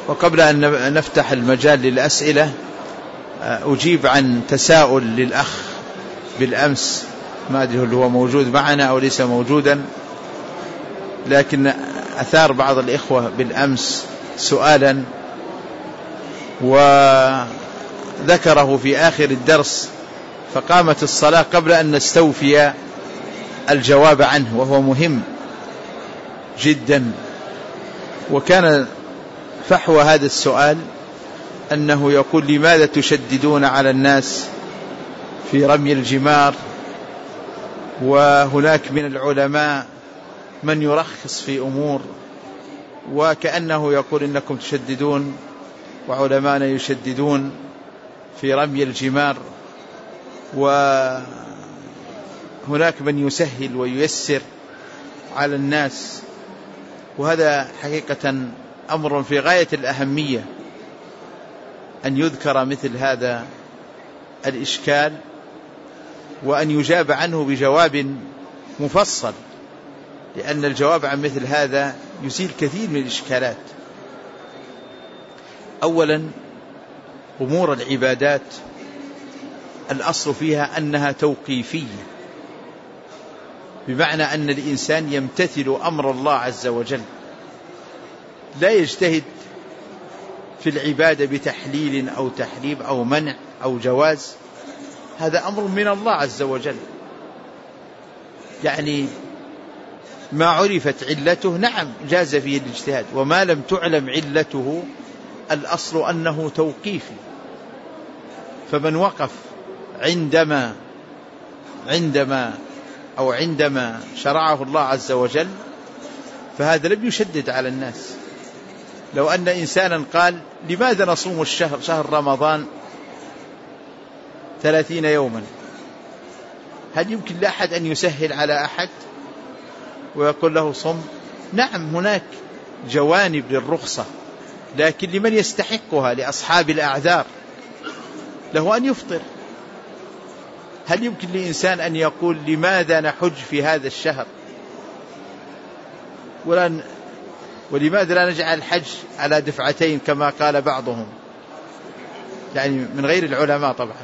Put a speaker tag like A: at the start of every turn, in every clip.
A: وقبل أن نفتح المجال للأسئلة أجيب عن تساؤل للأخ بالأمس، ما أدري هل هو موجود معنا أو ليس موجودا، لكن أثار بعض الإخوة بالأمس سؤالا وذكره في آخر الدرس، فقامت الصلاة قبل أن نستوفي الجواب عنه، وهو مهم جدا. وكان فحوى هذا السؤال أنه يقول: لماذا تشددون على الناس في رمي الجمار، وهناك من العلماء من يرخص في أمور، وكأنه يقول إنكم تشددون وعلماءنا يشددون في رمي الجمار، وهناك من يسهل وييسر على الناس. وهذا حقيقة أمر في غاية الأهمية أن يذكر مثل هذا الإشكال، وأن يجاب عنه بجواب مفصل، لأن الجواب عن مثل هذا يزيل كثير من الإشكالات. أولا، أمور العبادات الأصل فيها أنها توقيفية، بمعنى أن الإنسان يمتثل أمر الله عز وجل، لا يجتهد في العبادة بتحليل أو تحريم أو منع أو جواز، هذا أمر من الله عز وجل. يعني ما عرفت علته نعم جاز فيه الاجتهاد، وما لم تعلم علته الأصل أنه توقيفي. فمن وقف عندما شرعه الله عز وجل فهذا لم يشدد على الناس. لو أن إنسانا قال: لماذا نصوم شهر رمضان 30 يوما، هل يمكن لأحد أن يسهل على أحد ويقول له صم؟ نعم هناك جوانب للرخصة، لكن لمن يستحقها؟ لأصحاب الأعذار له أن يفطر. هل يمكن لإنسان أن يقول: لماذا نحج في هذا الشهر، ولماذا لا نجعل الحج على دفعتين كما قال بعضهم، يعني من غير العلماء طبعا.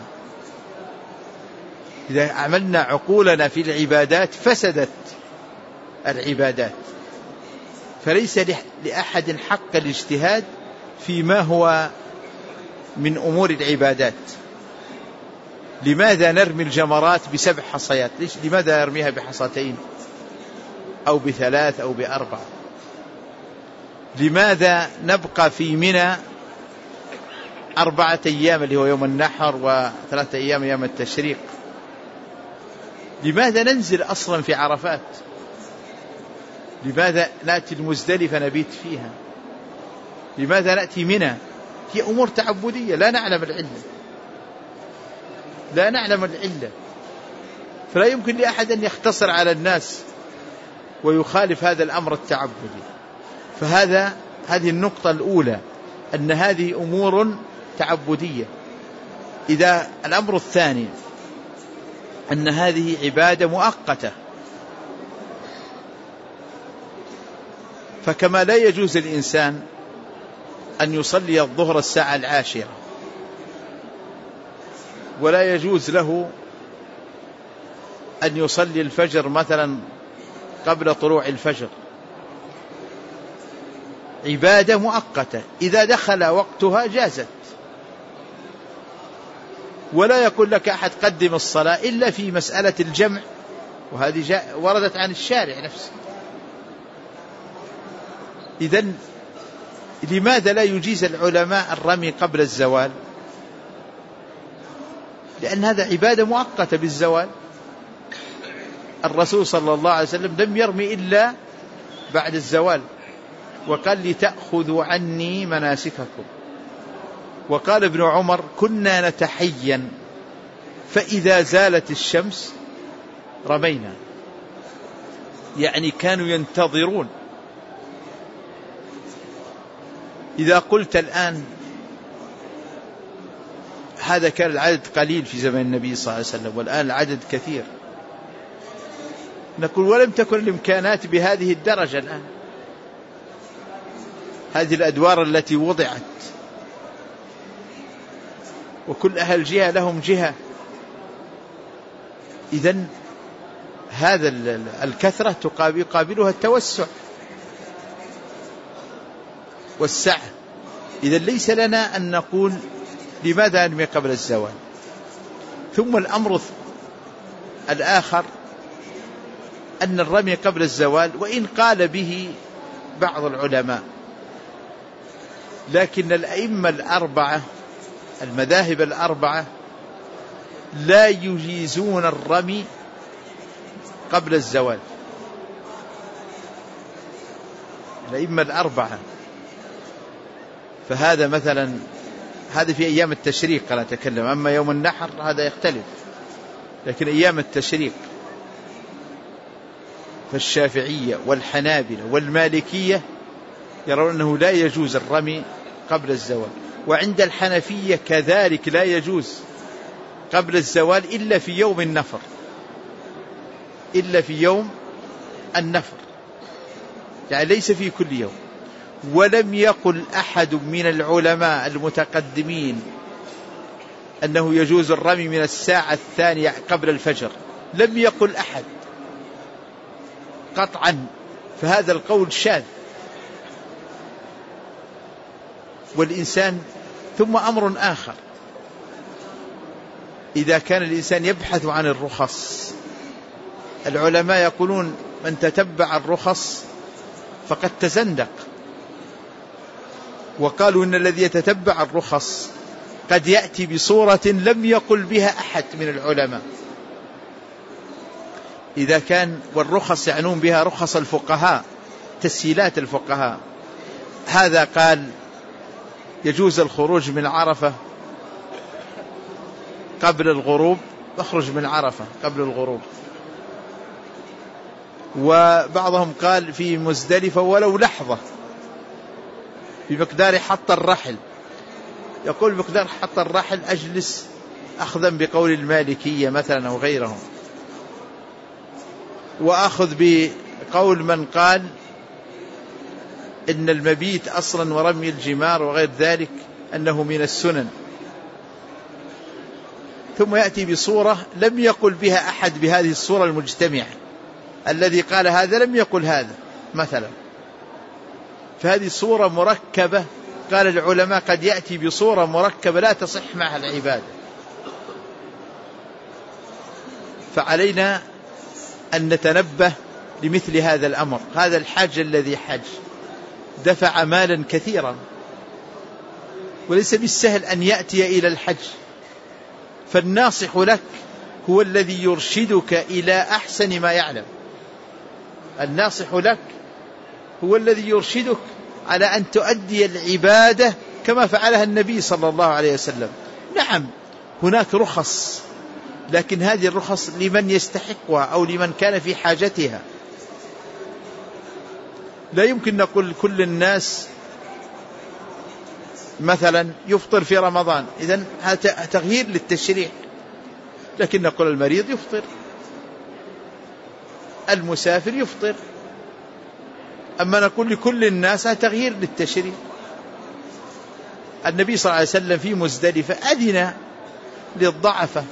A: إذا عملنا عقولنا في العبادات فسدت العبادات، فليس لأحد حق الاجتهاد فيما هو من أمور العبادات. لماذا نرمي الجمرات ب7 حصيات؟ لماذا نرميها بحصتين أو ب3 أو ب4؟ لماذا نبقى في منى 4 أيام اللي هو يوم النحر و3 أيام يوم التشريق؟ لماذا ننزل أصلا في عرفات؟ لماذا نأتي المزدلفة نبيت فيها؟ لماذا نأتي منى؟ هي أمور تعبدية لا نعلم العلة، فلا يمكن لأحد أن يختصر على الناس ويخالف هذا الأمر التعبدي. هذه النقطة الأولى، أن هذه أمور تعبدية. إذا الأمر الثاني أن هذه عبادة مؤقتة، فكما لا يجوز الإنسان أن يصلي الظهر الساعة 10، ولا يجوز له أن يصلي الفجر مثلا قبل طلوع الفجر، عبادة مؤقتة إذا دخل وقتها جازت. ولا يقول لك أحد قدم الصلاة إلا في مسألة الجمع، وهذه وردت عن الشارع نفسه. إذن لماذا لا يجيز العلماء الرمي قبل الزوال؟ لأن هذا عبادة مؤقتة بالزوال. الرسول صلى الله عليه وسلم لم يرمي إلا بعد الزوال، وقال: لتأخذوا عني مناسككم. وقال ابن عمر: كنا نتحين فإذا زالت الشمس رمينا، يعني كانوا ينتظرون. إذا قلت الآن هذا كان العدد قليل في زمن النبي صلى الله عليه وسلم والآن العدد كثير، نقول ولم تكن الإمكانات بهذه الدرجة الآن. هذه الأدوار التي وضعت، وكل أهل جهة لهم جهة. إذن هذا الكثرة يقابلها التوسع والسعة. إذن ليس لنا أن نقول لماذا نرمي قبل الزوال. ثم الأمر الآخر أن الرمي قبل الزوال وإن قال به بعض العلماء، لكن الأئمة الأربعة المذاهب الأربعة لا يجيزون الرمي قبل الزوال. الأئمة الأربعة، فهذا مثلا هذا في أيام التشريق أنا أتكلم، أما يوم النحر هذا يختلف، لكن أيام التشريق فالشافعية والحنابلة والمالكية يرون أنه لا يجوز الرمي قبل الزوال، وعند الحنفية كذلك لا يجوز قبل الزوال إلا في يوم النفر، إلا في يوم النفر، يعني ليس في كل يوم. ولم يقل أحد من العلماء المتقدمين أنه يجوز الرمي من الساعة الثانية قبل الفجر، لم يقل أحد قطعا، فهذا القول شاذ. والإنسان ثم أمر آخر، إذا كان الإنسان يبحث عن الرخص، العلماء يقولون من تتبع الرخص فقد تزندق، وقالوا إن الذي يتتبع الرخص قد يأتي بصورة لم يقل بها أحد من العلماء. إذا كان والرخص يعنون بها رخص الفقهاء، تسهيلات الفقهاء، هذا قال يجوز الخروج من عرفة قبل الغروب، اخرج من عرفة قبل الغروب. وبعضهم قال في مزدلفة ولو لحظة بمقدار حط الرحل، يقول بمقدار حط الرحل أجلس، أخذا بقول المالكية مثلا أو غيرهم. وأخذ بقول من قال إن المبيت أصلا ورمي الجمار وغير ذلك أنه من السنن، ثم يأتي بصورة لم يقل بها أحد بهذه الصورة المجتمعة، الذي قال هذا لم يقل هذا مثلا، فهذه صورة مركبة. قال العلماء قد يأتي بصورة مركبة لا تصح معها العبادة. فعلينا أن نتنبه لمثل هذا الأمر. هذا الحاج الذي حج دفع مالا كثيرا، وليس بالسهل أن يأتي إلى الحج، فالناصح لك هو الذي يرشدك إلى أحسن ما يعلم. الناصح لك هو الذي يرشدك على أن تؤدي العبادة كما فعلها النبي صلى الله عليه وسلم. نعم هناك رخص، لكن هذه الرخص لمن يستحقها أو لمن كان في حاجتها. لا يمكن نقول كل الناس مثلا يفطر في رمضان، إذن هذا تغيير للتشريع، لكن نقول المريض يفطر، المسافر يفطر، أما نقول لكل الناس هذا تغيير للتشريع. النبي صلى الله عليه وسلم في مزدلفة أذن للضعفة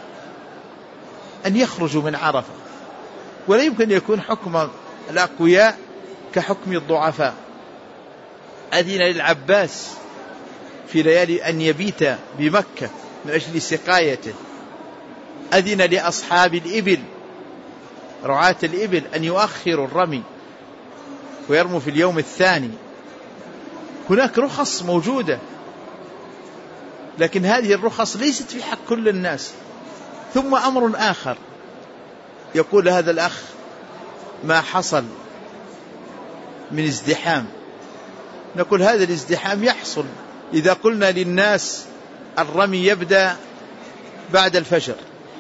A: أن يخرجوا من عرفة، ولا يمكن يكون حكم الأقوياء كحكم الضعفاء. أذن للعباس في ليالي أن يبيت بمكة من أجل سقايته، أذن لأصحاب الإبل رعاة الإبل أن يؤخروا الرمي ويرموا في اليوم الثاني. هناك رخص موجودة، لكن هذه الرخص ليست في حق كل الناس. ثم أمر آخر، يقول هذا الأخ ما حصل من ازدحام، نقول هذا الازدحام يحصل إذا قلنا للناس الرمي يبدأ بعد الفجر،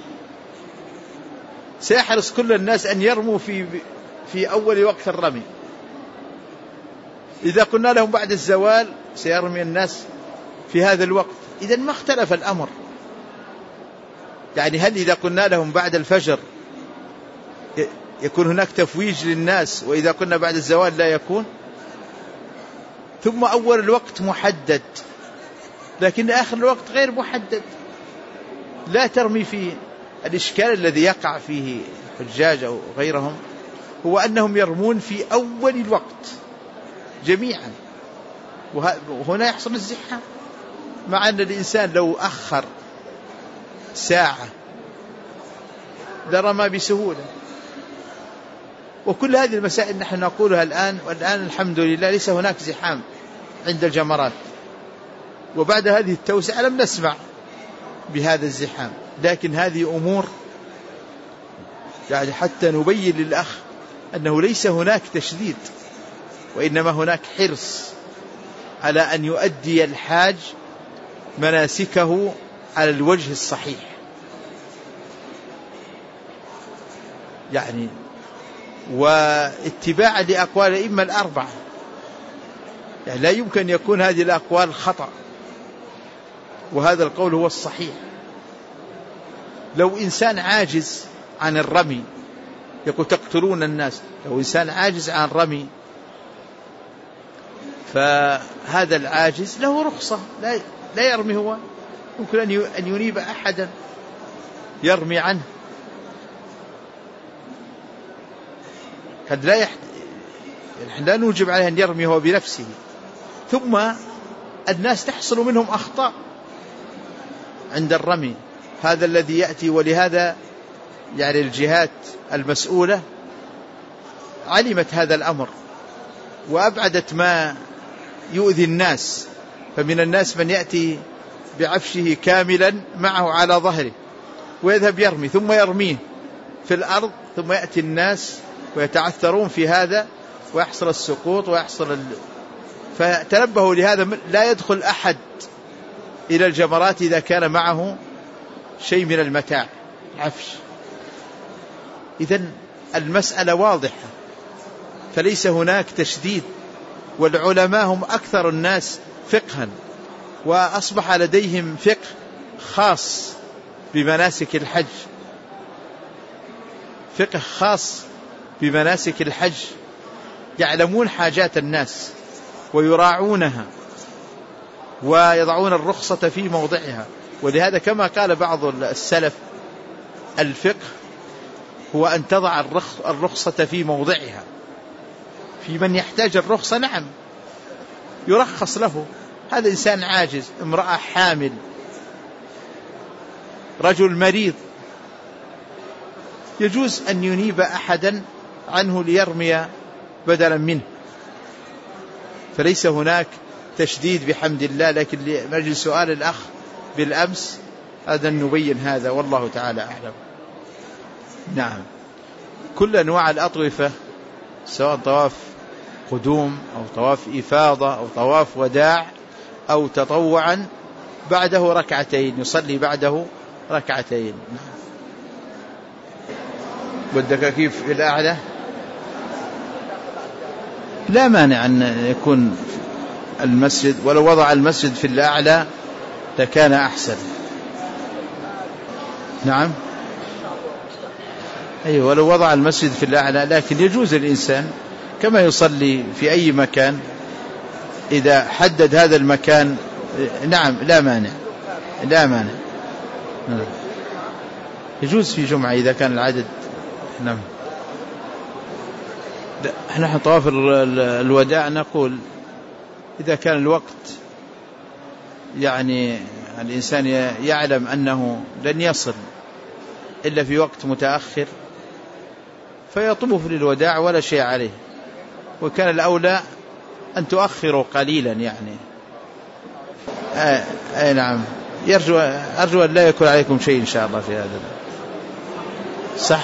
A: سيحرص كل الناس أن يرموا في أول وقت الرمي. إذا قلنا لهم بعد الزوال سيرمي الناس في هذا الوقت. إذن ما اختلف الأمر، يعني هل إذا قلنا لهم بعد الفجر يكون هناك تفويج للناس، وإذا قلنا بعد الزوال لا يكون؟ ثم أول الوقت محدد، لكن آخر الوقت غير محدد. لا ترمي فيه. الإشكال الذي يقع فيه الحجاج أو غيرهم هو أنهم يرمون في أول الوقت جميعا، وهنا يحصل الزحام، مع أن الإنسان لو أخر ساعة لرمى بسهولة. وكل هذه المسائل نحن نقولها الآن، والآن الحمد لله ليس هناك زحام عند الجمرات، وبعد هذه التوسعة لم نسمع بهذا الزحام. لكن هذه أمور يعني حتى نبين للأخ أنه ليس هناك تشديد، وإنما هناك حرص على أن يؤدي الحاج مناسكه على الوجه الصحيح. يعني واتباعا لأقوال الأئمة الأربعة، يعني لا يمكن يكون هذه الأقوال خطأ، وهذا القول هو الصحيح. لو إنسان عاجز عن الرمي يقول تقتلون الناس، لو إنسان عاجز عن الرمي فهذا العاجز له رخصة، لا يرمي هو، يمكن أن ينيب أحدا يرمي عنه. قد لا نوجب عليه أن يرمي هو بنفسه. ثم الناس تحصل منهم أخطاء عند الرمي، هذا الذي يأتي. ولهذا يعني الجهات المسؤولة علمت هذا الأمر وأبعدت ما يؤذي الناس. فمن الناس من يأتي بعفشه كاملا معه على ظهره ويذهب يرمي، ثم يرميه في الأرض، ثم يأتي الناس ويتعثرون في هذا ويحصل السقوط ويحصل فتنبهوا لهذا. لا يدخل أحد إلى الجمرات إذا كان معه شيء من المتاع عفش. إذن المسألة واضحة، فليس هناك تشديد، والعلماء هم أكثر الناس فقها، وأصبح لديهم فقه خاص بمناسك الحج، فقه خاص بمناسك الحج، يعلمون حاجات الناس ويراعونها ويضعون الرخصة في موضعها. ولهذا كما قال بعض السلف الفقه هو أن تضع الرخصة في موضعها. في من يحتاج الرخصة نعم يرخص له، هذا إنسان عاجز، امرأة حامل، رجل مريض، يجوز أن ينيب أحدا عنه ليرمي بدلا منه. فليس هناك تشديد بحمد الله. لكن لمجل سؤال الأخ بالأمس هذا نبين هذا، والله تعالى أعلم. نعم، كل أنواع الأطوفة سواء طواف قدوم أو طواف إفاضة أو طواف وداع أو تطوعا بعده ركعتين، يصلي بعده ركعتين. بدك كيف الأعلى؟ لا مانع أن يكون المسجد، ولو وضع المسجد في الأعلى لكان أحسن. نعم أيوة، ولو وضع المسجد في الأعلى، لكن يجوز الإنسان كما يصلي في أي مكان إذا حدد هذا المكان. نعم لا مانع، لا مانع، يجوز في جمعة إذا كان العدد. نعم، نحن طواف الوداع نقول إذا كان الوقت يعني الإنسان يعلم أنه لن يصل إلا في وقت متأخر فيطوف للوداع ولا شيء عليه، وكان الأولى أن تؤخروا قليلا يعني. نعم، أرجو أن لا يكون عليكم شيء إن شاء الله في هذا. صح،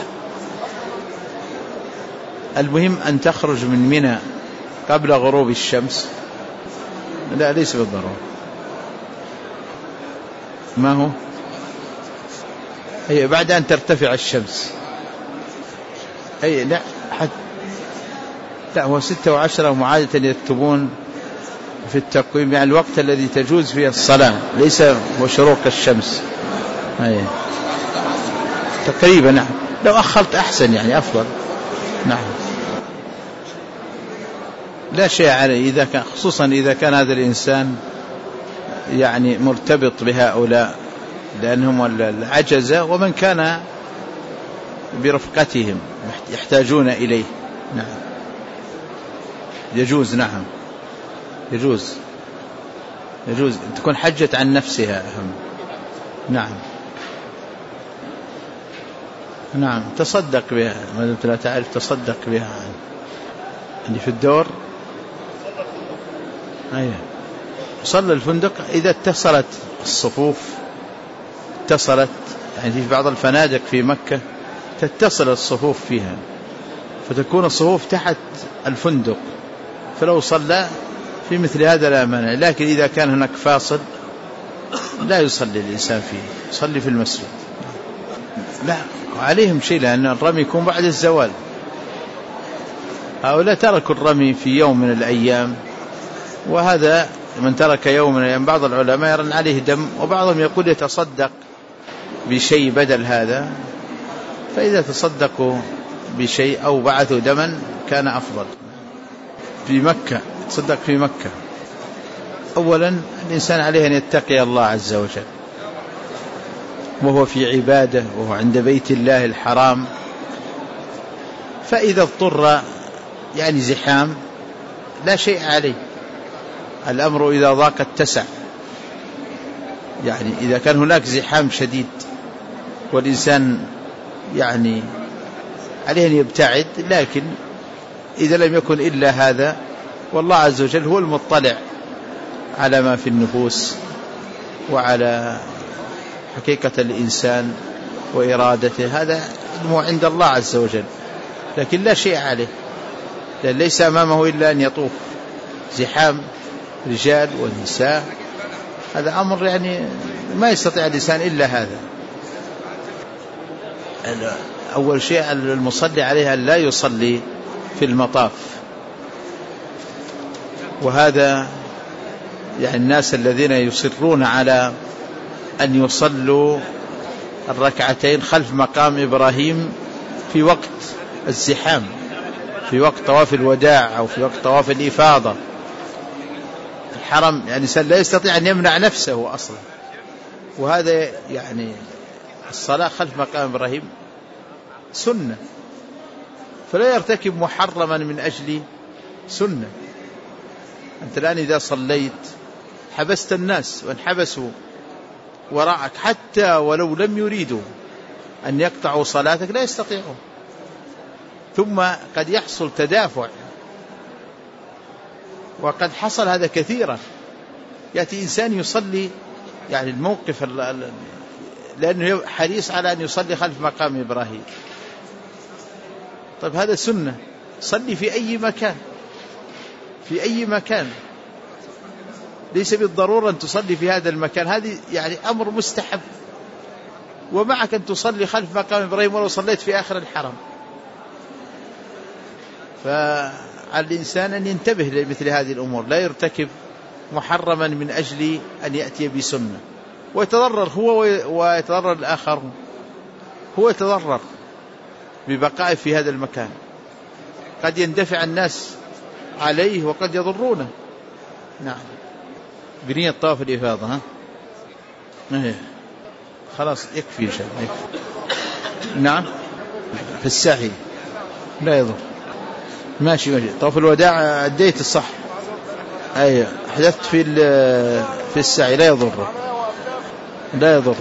A: المهم أن تخرج من منى قبل غروب الشمس. لا ليس بالضرورة. ما هو أي بعد أن ترتفع الشمس. أي لا لا هو 6 و10 ومعادة يكتبون في التقويم يعني الوقت الذي تجوز فيه الصلاة، ليس هو شروق الشمس. أي تقريبا. نعم، لو أخرت أحسن يعني أفضل. نعم. لا شيء عليه إذا كان، خصوصا إذا كان هذا الإنسان يعني مرتبط بهؤلاء لأنهم العجزة ومن كان برفقتهم يحتاجون إليه. نعم يجوز. نعم يجوز تكون حجت عن نفسها أهم. نعم تصدق بها ما دمت لا تعرف، تصدق بها يعني في الدور. أيه صلى الفندق إذا اتصلت الصفوف، يعني في بعض الفنادق في مكة تتصل الصفوف فيها فتكون الصفوف تحت الفندق، فلو صلى في مثل هذا لا مانع. لكن إذا كان هناك فاصل لا يصلي الإنسان فيه، يصلي في المسجد. لا عليهم شيء، لأن الرمي يكون بعد الزوال. هؤلاء تركوا الرمي في يوم من الأيام، وهذا من ترك يوم من الأيام بعض العلماء يرى عليه دم، وبعضهم يقول يتصدق بشيء بدل هذا، فإذا تصدقوا بشيء أو بعثوا دما كان أفضل. في مكة تصدق في مكة، أولا الإنسان عليه أن يتقي الله عز وجل وهو في عبادة وهو عند بيت الله الحرام، فإذا اضطر يعني زحام لا شيء عليه، الأمر إذا ضاق اتسع. يعني إذا كان هناك زحام شديد والإنسان يعني عليه أن يبتعد، لكن إذا لم يكن إلا هذا، والله عز وجل هو المطلع على ما في النفوس وعلى حقيقة الإنسان وإرادته، هذا علمه عند الله عز وجل، لكن لا شيء عليه، لأن ليس أمامه إلا أن يطوف زحام رجال ونساء، هذا أمر يعني ما يستطيع الإنسان إلا هذا. أول شيء المصلي عليها لا يصلي في المطاف، وهذا يعني الناس الذين يصرون على أن يصلوا الركعتين خلف مقام إبراهيم في وقت الزحام، في وقت طواف الوداع أو في وقت طواف الإفاضة الحرم، يعني لا يستطيع أن يمنع نفسه أصلا. وهذا يعني الصلاة خلف مقام إبراهيم سنة، فلا يرتكب محرما من أجل سنة. أنت الآن إذا صليت حبست الناس وانحبسوا وراءك، حتى ولو لم يريدوا أن يقطعوا صلاتك لا يستطيعون، ثم قد يحصل تدافع، وقد حصل هذا كثيرا. يأتي إنسان يصلي يعني الموقف لأنه حريص على أن يصلي خلف مقام إبراهيم، طيب هذا سنة، صلي في أي مكان، في أي مكان، ليس بالضرورة أن تصلي في هذا المكان، هذه يعني أمر مستحب، ومعك أن تصلي خلف مقام إبراهيم ولو صليت في آخر الحرم. فعلى الإنسان أن ينتبه لمثل هذه الأمور، لا يرتكب محرما من أجل أن يأتي بسنة ويتضرر هو ويتضرر الآخر، هو يتضرر ببقائه في هذا المكان، قد يندفع الناس عليه وقد يضرونه. نعم بنية طواف الإفاضة. خلاص يكفي شيء يكفي. نعم في السعي لا يضر، ماشي طواف الوداع أديت الصح، أي حدثت في السعي لا يضر، لا يضر.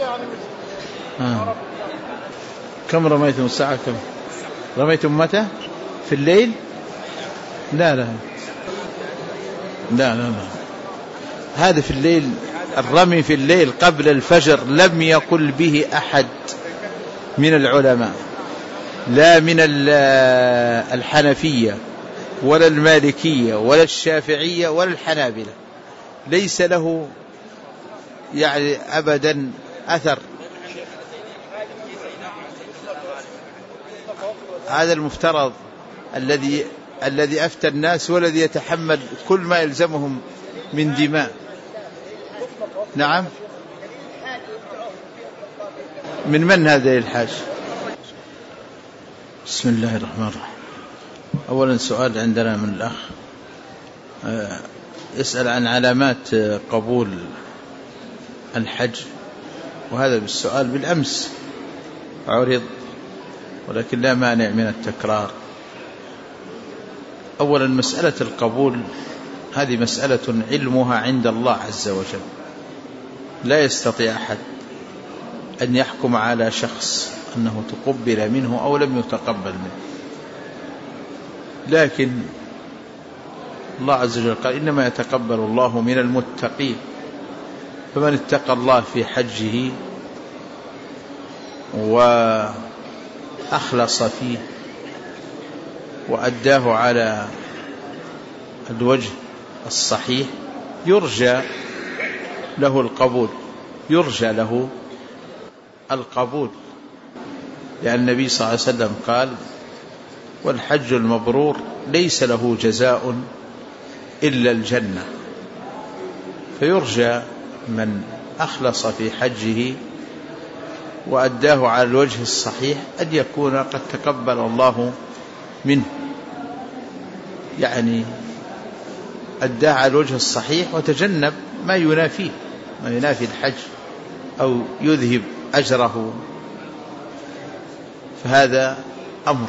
A: كم رميتم الساعة؟ كم رميتم متى؟ في الليل؟ لا لا لا لا لا، هذا في الليل، الرمي في الليل قبل الفجر لم يقل به أحد من العلماء، لا من الحنفية ولا المالكية ولا الشافعية ولا الحنابلة، ليس له يعني أبدا أثر. هذا المفترض الذي أفتى الناس والذي يتحمل كل ما يلزمهم من دماء. نعم من هذا الحاج؟ بسم الله الرحمن الرحيم. أولا سؤال عندنا من الأخ يسأل عن علامات قبول الحج، وهذا بالسؤال بالأمس عرض، ولكن لا مانع من التكرار. أولا، مسألة القبول هذه مسألة علمها عند الله عز وجل، لا يستطيع أحد أن يحكم على شخص أنه تقبل منه أو لم يتقبل منه، لكن الله عز وجل قال إنما يتقبل الله من المتقين، فمن اتقى الله في حجه وأخلص فيه وأداه على الوجه الصحيح يرجى له القبول، يرجى له القبول، لأن النبي صلى الله عليه وسلم قال: والحج المبرور ليس له جزاء إلا الجنة. فيرجى من أخلص في حجه وأداه على الوجه الصحيح أن يكون قد تقبل الله منه، يعني أداه على الوجه الصحيح وتجنب ما ينافيه، ما ينافي الحج أو يذهب أجره، فهذا أمر.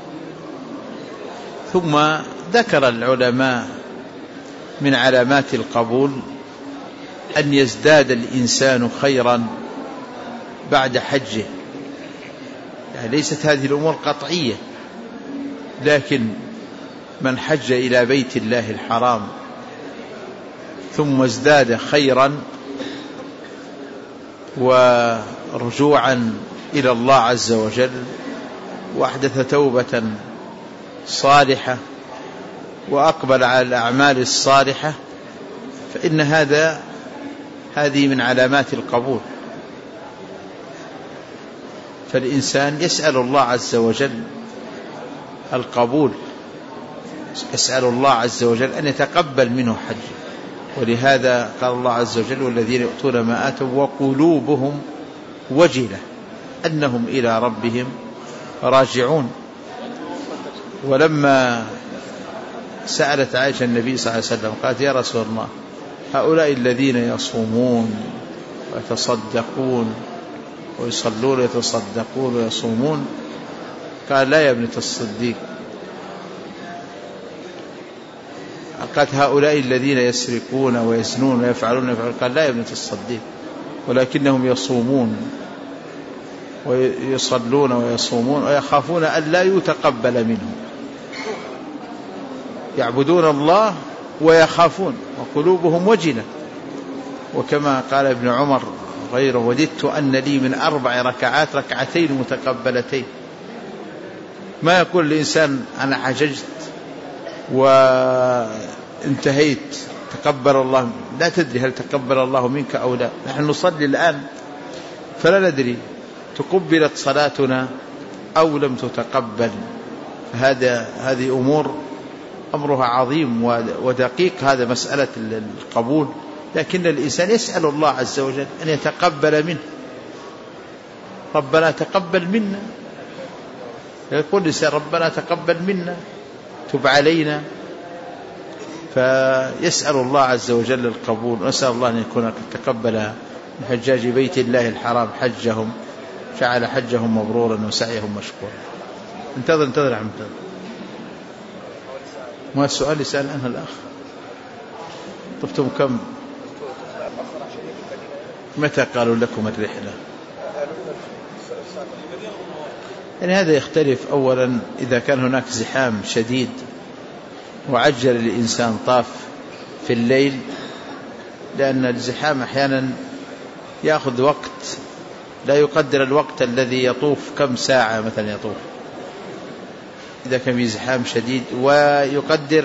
A: ثم ذكر العلماء من علامات القبول أن يزداد الإنسان خيرا بعد حجه، يعني ليست هذه الأمور قطعية، لكن من حج إلى بيت الله الحرام ثم ازداد خيرا ورجوعا إلى الله عز وجل وأحدث توبة صالحة وأقبل على الأعمال الصالحة، فإن هذه من علامات القبول. فالإنسان يسأل الله عز وجل القبول، يسأل الله عز وجل أن يتقبل منه حجه، ولهذا قال الله عز وجل: والذين يؤتون ما آتوا وقلوبهم وجلة أنهم إلى ربهم راجعون. ولما سألت عائشة النبي صلى الله عليه وسلم قالت: يا رسول الله، هؤلاء الذين يصومون ويتصدقون ويصلون ويتصدقون ويصومون، قال: لا يا ابنة الصديق. قالت: هؤلاء الذين يسرقون ويزنون ويفعلون، قال: لا يا ابنة الصديق، ولكنهم يصومون ويصلون ويصومون ويخافون أن لا يتقبل منهم، يعبدون الله ويخافون وقلوبهم وجلة. وكما قال ابن عمر غيره: وددت أن لي من 4 ركعات ركعتين متقبلتين. ما يقول الإنسان أنا حججت وانتهيت تقبل الله، لا تدري هل تقبل الله منك أو لا. نحن نصلي الآن فلا ندري تقبلت صلاتنا أو لم تتقبل. هذه أمور أمرها عظيم ودقيق، هذا مسألة القبول، لكن الإنسان يسأل الله عز وجل أن يتقبل منه. ربنا تقبل منا، يقول الإنسان: ربنا تقبل منا، تب علينا. فيسأل الله عز وجل القبول، ونسأل الله أن يكون قد تقبل من حجاج بيت الله الحرام حجهم، جعل حجهم مبرورا وسعيهم مشكورا. انتظر عم انتظر. ما السؤال يسأل عنه الأخ؟ طفتم كم؟ متى قالوا لكم الرحلة؟ يعني هذا يختلف. أولا إذا كان هناك زحام شديد وعجل الإنسان طاف في الليل، لأن الزحام أحيانا يأخذ وقت لا يقدر الوقت الذي يطوف، كم ساعة مثلا يطوف إذا كان في زحام شديد، ويقدر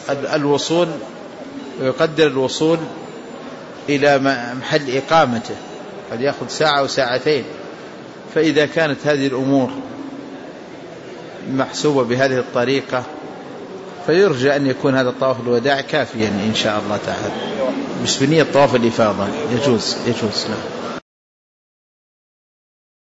A: الوصول إلى محل إقامته، قد يأخذ ساعة وساعتين. فإذا كانت هذه الأمور محسوبة بهذه الطريقة فيرجى أن يكون هذا الطواف الوداع كافيا إن شاء الله تعالى، بس بنية طواف الإفاضة يجوز له.